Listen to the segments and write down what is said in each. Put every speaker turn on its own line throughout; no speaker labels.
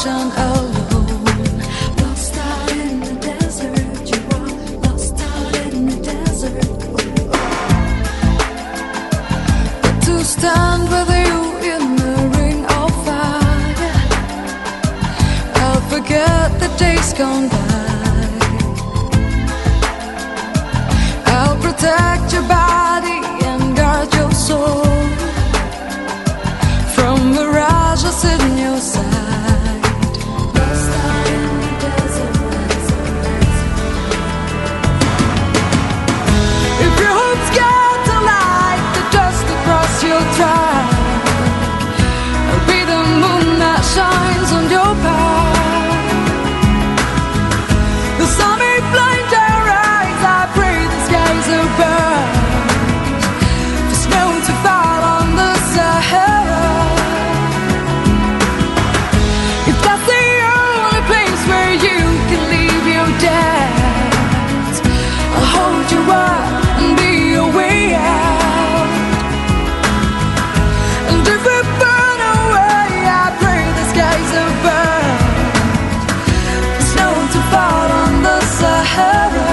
ocean alone. Lost out in the desert, you are lost out in the desert. But to stand with you in the ring of fire, I'll forget the days gone by. I'll protect your body and guard your soul from mirages in your sight. Lost out in the desert. If your hopes get to light the dust across your track, I'll be the moon that shines on your path. The sun may blind your eyes, I pray the skies are burned for snow to fall on the Sahara. If that's the only place where you can leave your debt, I'll hold you up and be your way out. And if we burn away, I pray the skies are burned for snow to fall on the Sahara.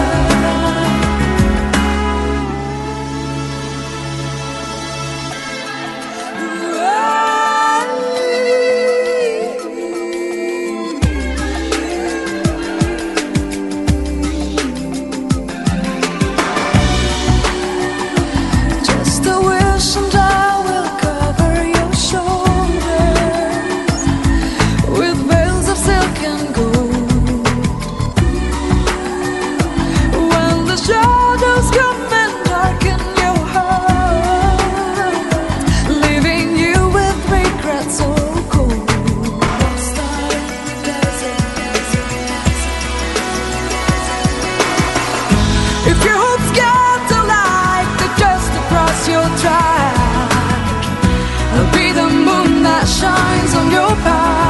Just a wish and I will cover your shoulders with veils of silk and gold. When the shadows come and darken your heart, leaving you with regrets so cold. Lost out in the desert. If your hopes get to light the dust across your track, I'll be the moon that shines on your path.